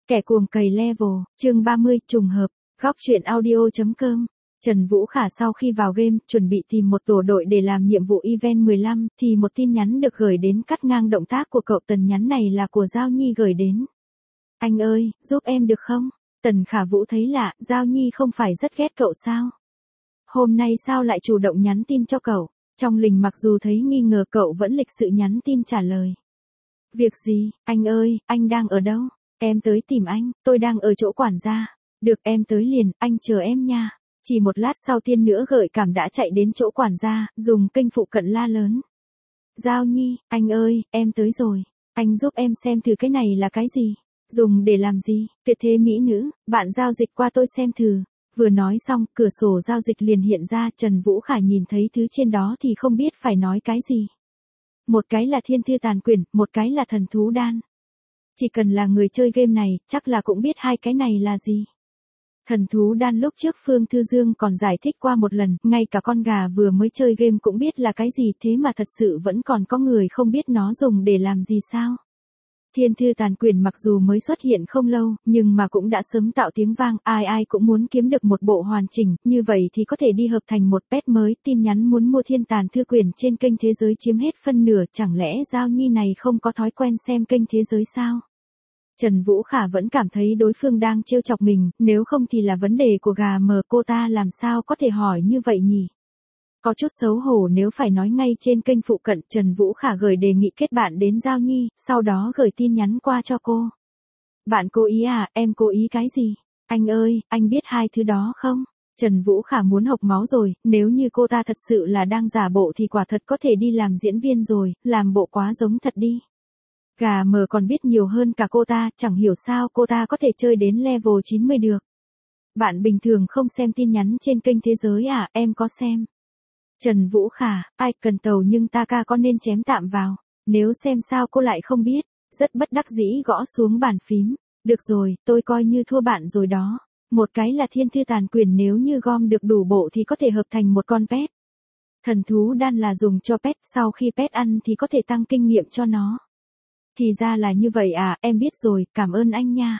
Kẻ cuồng cày level, chương 30, trùng hợp, góc truyện audio.com. Trần Vũ Khả sau khi vào game, chuẩn bị tìm một tổ đội để làm nhiệm vụ event 15, thì một tin nhắn được gửi đến cắt ngang động tác của cậu. Tần nhắn này là của Giao Nhi gửi đến. Anh ơi, giúp em được không? Tần Khả Vũ thấy lạ, Giao Nhi không phải rất ghét cậu sao? Hôm nay sao lại chủ động nhắn tin cho cậu? Trong Lình mặc dù thấy nghi ngờ cậu vẫn lịch sự nhắn tin trả lời. Việc gì, anh ơi, anh đang ở đâu? Em tới tìm anh, tôi đang ở chỗ quản gia. Được, em tới liền, anh chờ em nha. Chỉ một lát sau Tiên nữa gợi cảm đã chạy đến chỗ quản gia, dùng kênh phụ cận la lớn. Giao Nhi, anh ơi, em tới rồi. Anh giúp em xem thử cái này là cái gì? Dùng để làm gì? Tuyệt thế mỹ nữ, bạn giao dịch qua tôi xem thử. Vừa nói xong, cửa sổ giao dịch liền hiện ra. Trần Vũ Khả nhìn thấy thứ trên đó thì không biết phải nói cái gì. Một cái là thiên thư tàn quyển, một cái là thần thú đan. Chỉ cần là người chơi game này, chắc là cũng biết hai cái này là gì. Thần thú đan lúc trước Phương Thư Dương còn giải thích qua một lần, ngay cả con gà vừa mới chơi game cũng biết là cái gì, thế mà thật sự vẫn còn có người không biết nó dùng để làm gì sao. Thiên thư tàn quyển mặc dù mới xuất hiện không lâu, nhưng mà cũng đã sớm tạo tiếng vang, ai ai cũng muốn kiếm được một bộ hoàn chỉnh, như vậy thì có thể đi hợp thành một pet mới. Tin nhắn muốn mua thiên tàn thư quyển trên kênh Thế Giới chiếm hết phân nửa, chẳng lẽ Giao Nhi này không có thói quen xem kênh Thế Giới sao? Trần Vũ Khả vẫn cảm thấy đối phương đang trêu chọc mình, nếu không thì là vấn đề của gà mờ, cô ta làm sao có thể hỏi như vậy nhỉ? Có chút xấu hổ nếu phải nói ngay trên kênh phụ cận. Trần Vũ Khả gửi đề nghị kết bạn đến Giao Nhi, sau đó gửi tin nhắn qua cho cô. Bạn cố ý à, em cố ý cái gì? Anh ơi, anh biết hai thứ đó không? Trần Vũ Khả muốn hộc máu rồi, nếu như cô ta thật sự là đang giả bộ thì quả thật có thể đi làm diễn viên rồi, làm bộ quá giống thật đi. Gà mờ còn biết nhiều hơn cả cô ta, chẳng hiểu sao cô ta có thể chơi đến level 90 được. Bạn bình thường không xem tin nhắn trên kênh Thế Giới à, em có xem. Trần Vũ Khả, ai cần tàu nhưng ta ca có nên chém tạm vào, nếu xem sao cô lại không biết, rất bất đắc dĩ gõ xuống bàn phím. Được rồi, tôi coi như thua bạn rồi đó. Một cái là thiên thư tàn quyển, nếu như gom được đủ bộ thì có thể hợp thành một con pet. Thần thú đan là dùng cho pet, sau khi pet ăn thì có thể tăng kinh nghiệm cho nó. Thì ra là như vậy à, em biết rồi, cảm ơn anh nha.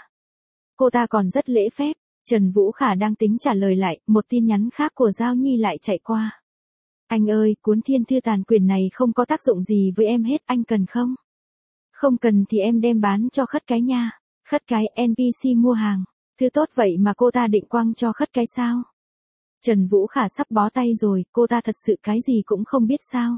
Cô ta còn rất lễ phép. Trần Vũ Khả đang tính trả lời lại, một tin nhắn khác của Giao Nhi lại chạy qua. Anh ơi, cuốn thiên thư tàn quyển này không có tác dụng gì với em hết, anh cần không? Không cần thì em đem bán cho Khất Cái nha. Khất Cái NPC mua hàng. Thứ tốt vậy mà cô ta định quăng cho Khất Cái sao? Trần Vũ Khả sắp bó tay rồi, cô ta thật sự cái gì cũng không biết sao?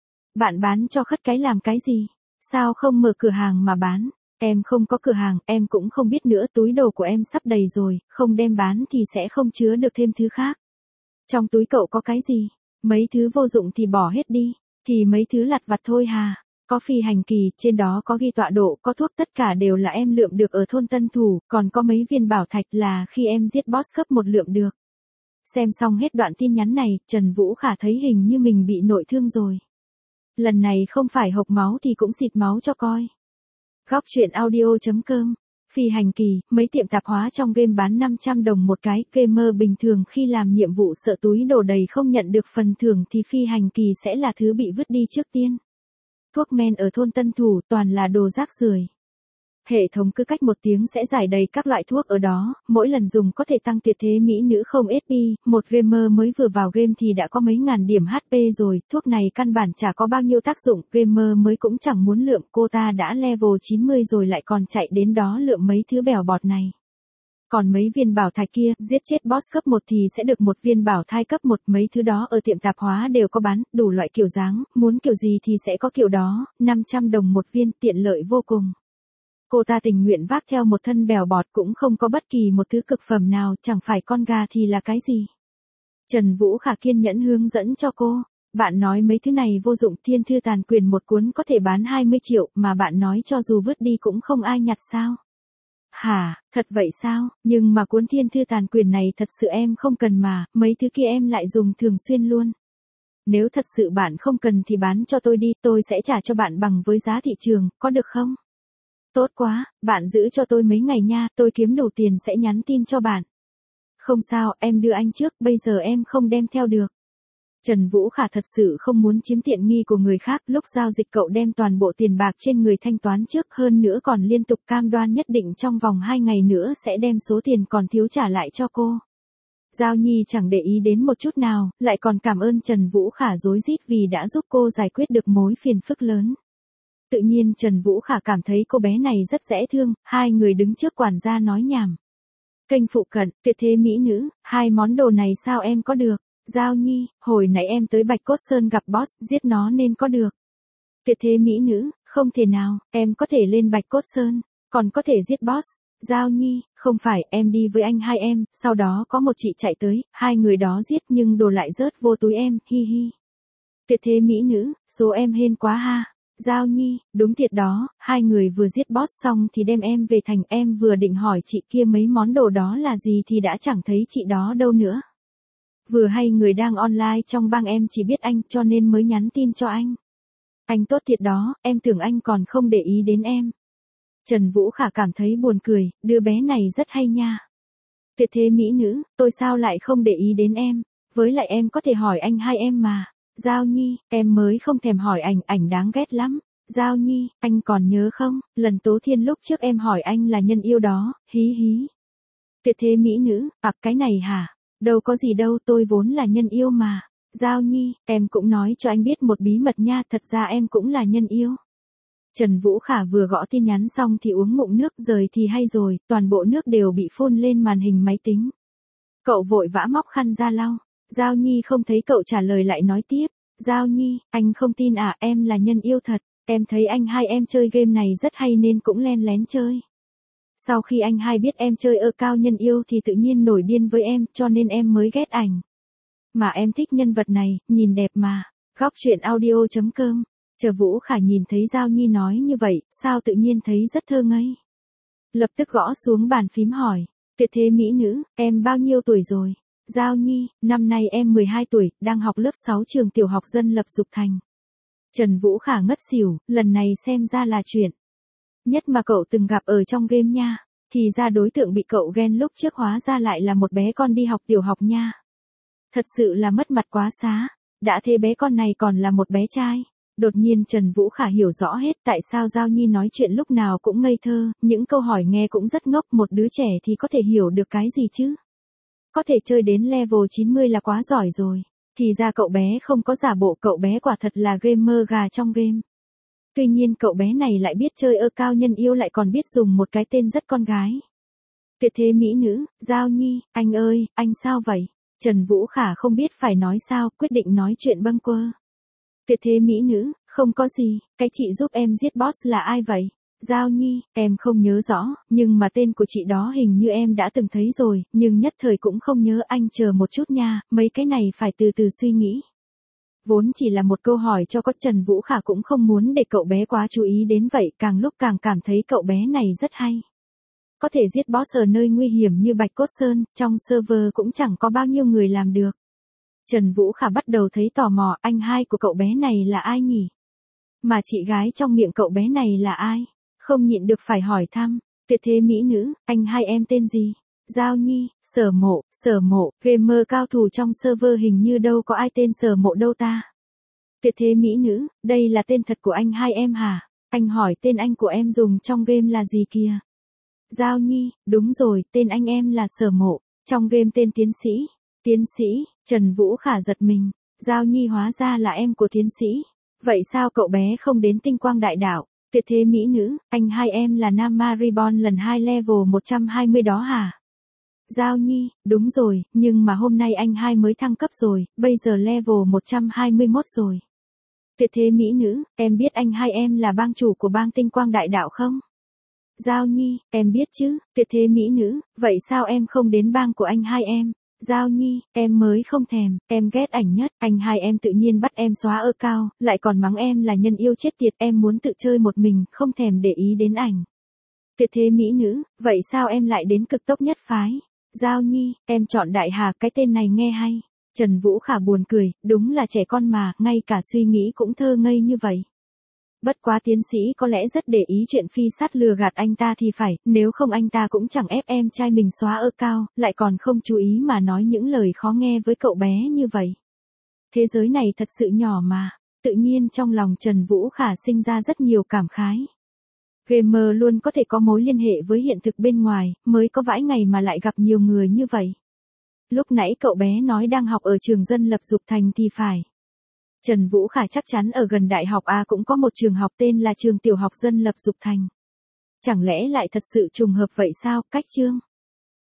Bạn bán cho Khất Cái làm cái gì? Sao không mở cửa hàng mà bán? Em không có cửa hàng, em cũng không biết nữa, túi đồ của em sắp đầy rồi, không đem bán thì sẽ không chứa được thêm thứ khác. Trong túi cậu có cái gì? Mấy thứ vô dụng thì bỏ hết đi, thì mấy thứ lặt vặt thôi hà. Có phi hành kỳ, trên đó có ghi tọa độ, có thuốc, tất cả đều là em lượm được ở thôn Tân Thủ, còn có mấy viên bảo thạch là khi em giết boss cấp 1 lượm được. Xem xong hết đoạn tin nhắn này, Trần Vũ Khả thấy hình như mình bị nội thương rồi. Lần này không phải hộc máu thì cũng xịt máu cho coi. Góc truyện audio.com. Phi hành kỳ, mấy tiệm tạp hóa trong game bán 500 đồng một cái. Gamer bình thường khi làm nhiệm vụ sợ túi đồ đầy không nhận được phần thưởng thì phi hành kỳ sẽ là thứ bị vứt đi trước tiên. Thuốc men ở thôn Tân Thủ toàn là đồ rác rưởi. Hệ thống cứ cách một tiếng sẽ giải đầy các loại thuốc ở đó, mỗi lần dùng có thể tăng tuyệt thế mỹ nữ không SP. Một gamer mới vừa vào game thì đã có mấy ngàn điểm HP rồi, thuốc này căn bản chả có bao nhiêu tác dụng, gamer mới cũng chẳng muốn lượm, cô ta đã level 90 rồi lại còn chạy đến đó lượm mấy thứ bèo bọt này. Còn mấy viên bảo thạch kia, giết chết boss cấp 1 thì sẽ được một viên bảo thai cấp 1, mấy thứ đó ở tiệm tạp hóa đều có bán, đủ loại kiểu dáng, muốn kiểu gì thì sẽ có kiểu đó, 500 đồng một viên, tiện lợi vô cùng. Cô ta tình nguyện vác theo một thân bèo bọt cũng không có bất kỳ một thứ cực phẩm nào, chẳng phải con gà thì là cái gì. Trần Vũ Khả kiên nhẫn hướng dẫn cho cô. Bạn nói mấy thứ này vô dụng, thiên thư tàn quyển một cuốn có thể bán 20 triệu, mà bạn nói cho dù vứt đi cũng không ai nhặt sao? Hả, thật vậy sao? Nhưng mà cuốn thiên thư tàn quyển này thật sự em không cần mà, mấy thứ kia em lại dùng thường xuyên luôn. Nếu thật sự bạn không cần thì bán cho tôi đi, tôi sẽ trả cho bạn bằng với giá thị trường, có được không? Tốt quá, bạn giữ cho tôi mấy ngày nha, tôi kiếm đủ tiền sẽ nhắn tin cho bạn. Không sao, em đưa anh trước, bây giờ em không đem theo được. Trần Vũ Khả thật sự không muốn chiếm tiện nghi của người khác, lúc giao dịch cậu đem toàn bộ tiền bạc trên người thanh toán trước, hơn nữa còn liên tục cam đoan nhất định trong vòng 2 ngày nữa sẽ đem số tiền còn thiếu trả lại cho cô. Giao Nhi chẳng để ý đến một chút nào, lại còn cảm ơn Trần Vũ Khả rối rít vì đã giúp cô giải quyết được mối phiền phức lớn. Tự nhiên Trần Vũ Khả cảm thấy cô bé này rất dễ thương, hai người đứng trước quản gia nói nhảm. Kênh phụ cận, tuyệt thế mỹ nữ, 2 món đồ này sao em có được? Giao Nhi, hồi nãy em tới Bạch Cốt Sơn gặp boss, giết nó nên có được. Tuyệt thế mỹ nữ, không thể nào, em có thể lên Bạch Cốt Sơn, còn có thể giết boss. Giao Nhi, không phải, em đi với anh hai em, sau đó có một chị chạy tới, 2 người đó giết nhưng đồ lại rớt vô túi em, hi hi. Tuyệt thế mỹ nữ, số em hên quá ha. Giao Nhi, đúng thiệt đó, 2 người vừa giết boss xong thì đem em về thành, em vừa định hỏi chị kia mấy món đồ đó là gì thì đã chẳng thấy chị đó đâu nữa. Vừa hay người đang online trong bang em chỉ biết anh cho nên mới nhắn tin cho anh. Anh tốt thiệt đó, em tưởng anh còn không để ý đến em. Trần Vũ Khả cảm thấy buồn cười, đứa bé này rất hay nha. Tuyệt thế mỹ nữ, tôi sao lại không để ý đến em, với lại em có thể hỏi anh hai em mà. Giao Nhi, em mới không thèm hỏi ảnh đáng ghét lắm. Giao Nhi, anh còn nhớ không, lần Tố Thiên lúc trước em hỏi anh là nhân yêu đó, hí hí. Tuyệt thế mỹ nữ, cái này hả? Đâu có gì đâu, tôi vốn là nhân yêu mà. Giao Nhi, em cũng nói cho anh biết một bí mật nha, thật ra em cũng là nhân yêu. Trần Vũ Khả vừa gõ tin nhắn xong thì uống ngụm nước, rời thì hay rồi, toàn bộ nước đều bị phun lên màn hình máy tính. Cậu vội vã móc khăn ra lau. Giao Nhi không thấy cậu trả lời lại nói tiếp. Giao Nhi, anh không tin à, em là nhân yêu thật, em thấy anh hai em chơi game này rất hay nên cũng len lén chơi. Sau khi anh hai biết em chơi cao nhân yêu thì tự nhiên nổi điên với em, cho nên em mới ghét ảnh. Mà em thích nhân vật này, nhìn đẹp mà. Góc truyện audio.com. Chờ Vũ Khả nhìn thấy Giao Nhi nói như vậy, sao tự nhiên thấy rất thơ ngây. Lập tức gõ xuống bàn phím hỏi. Tuyệt thế mỹ nữ, em bao nhiêu tuổi rồi? Giao Nhi, năm nay em 12 tuổi, đang học lớp 6 trường tiểu học dân lập Dục Thành. Trần Vũ Khả ngất xỉu, lần này xem ra là chuyện nhất mà cậu từng gặp ở trong game nha. Thì ra đối tượng bị cậu ghen lúc trước hóa ra lại là một bé con đi học tiểu học nha. Thật sự là mất mặt quá xá. Đã thế bé con này còn là một bé trai. Đột nhiên Trần Vũ Khả hiểu rõ hết tại sao Giao Nhi nói chuyện lúc nào cũng ngây thơ, những câu hỏi nghe cũng rất ngốc, một đứa trẻ thì có thể hiểu được cái gì chứ. Có thể chơi đến level 90 là quá giỏi rồi. Thì ra cậu bé không có giả bộ, cậu bé quả thật là gamer gà trong game. Tuy nhiên cậu bé này lại biết chơi cao nhân yêu, lại còn biết dùng một cái tên rất con gái. Tuyệt thế mỹ nữ, Giao Nhi, anh ơi, anh sao vậy? Trần Vũ Khả không biết phải nói sao, quyết định nói chuyện bâng quơ. Tuyệt thế mỹ nữ, không có gì, cái chị giúp em giết boss là ai vậy? Giao Nhi, em không nhớ rõ, nhưng mà tên của chị đó hình như em đã từng thấy rồi, nhưng nhất thời cũng không nhớ, anh chờ một chút nha, mấy cái này phải từ từ suy nghĩ. Vốn chỉ là một câu hỏi cho có, Trần Vũ Khả cũng không muốn để cậu bé quá chú ý đến vậy, càng lúc càng cảm thấy cậu bé này rất hay. Có thể giết boss ở nơi nguy hiểm như Bạch Cốt Sơn, trong server cũng chẳng có bao nhiêu người làm được. Trần Vũ Khả bắt đầu thấy tò mò, anh hai của cậu bé này là ai nhỉ? Mà chị gái trong miệng cậu bé này là ai? Không nhịn được phải hỏi thăm. Tuyệt thế mỹ nữ, anh hai em tên gì? Giao Nhi, Sở Mộ, gamer cao thủ trong server hình như đâu có ai tên Sở Mộ đâu ta. Tuyệt thế mỹ nữ, đây là tên thật của anh hai em hả? Anh hỏi tên anh của em dùng trong game là gì kìa? Giao Nhi, đúng rồi, tên anh em là Sở Mộ, trong game tên tiến sĩ. Tiến sĩ, Trần Vũ Khả giật mình. Giao Nhi hóa ra là em của tiến sĩ. Vậy sao cậu bé không đến Tinh Quang Đại Đạo? Tuyệt thế mỹ nữ, anh hai em là Nam Ma Reborn lần 2 level 120 đó hả? Giao Nhi, đúng rồi, nhưng mà hôm nay anh hai mới thăng cấp rồi, bây giờ level 121 rồi. Tuyệt thế mỹ nữ, em biết anh hai em là bang chủ của bang Tinh Quang Đại Đạo không? Giao Nhi, em biết chứ, tuyệt thế mỹ nữ, vậy sao em không đến bang của anh hai em? Giao Nhi, em mới không thèm, em ghét ảnh nhất, anh hai em tự nhiên bắt em xóa cao, lại còn mắng em là nhân yêu chết tiệt, em muốn tự chơi một mình, không thèm để ý đến ảnh. Tuyệt thế mỹ nữ, vậy sao em lại đến Cực Tốc Nhất Phái? Giao Nhi, em chọn Đại Hà, cái tên này nghe hay. Trần Vũ Khả buồn cười, đúng là trẻ con mà, ngay cả suy nghĩ cũng thơ ngây như vậy. Bất quá tiến sĩ có lẽ rất để ý chuyện phi sát lừa gạt anh ta thì phải, nếu không anh ta cũng chẳng ép em trai mình xóa cao, lại còn không chú ý mà nói những lời khó nghe với cậu bé như vậy. Thế giới này thật sự nhỏ mà. Tự nhiên trong lòng Trần Vũ Khả sinh ra rất nhiều cảm khái. Gamer luôn có thể có mối liên hệ với hiện thực bên ngoài, mới có vãi ngày mà lại gặp nhiều người như vậy. Lúc nãy cậu bé nói đang học ở trường dân lập Dục Thành thì phải. Trần Vũ Khả chắc chắn ở gần đại học A cũng có một trường học tên là trường tiểu học dân lập Dục Thành. Chẳng lẽ lại thật sự trùng hợp vậy sao, cách chương?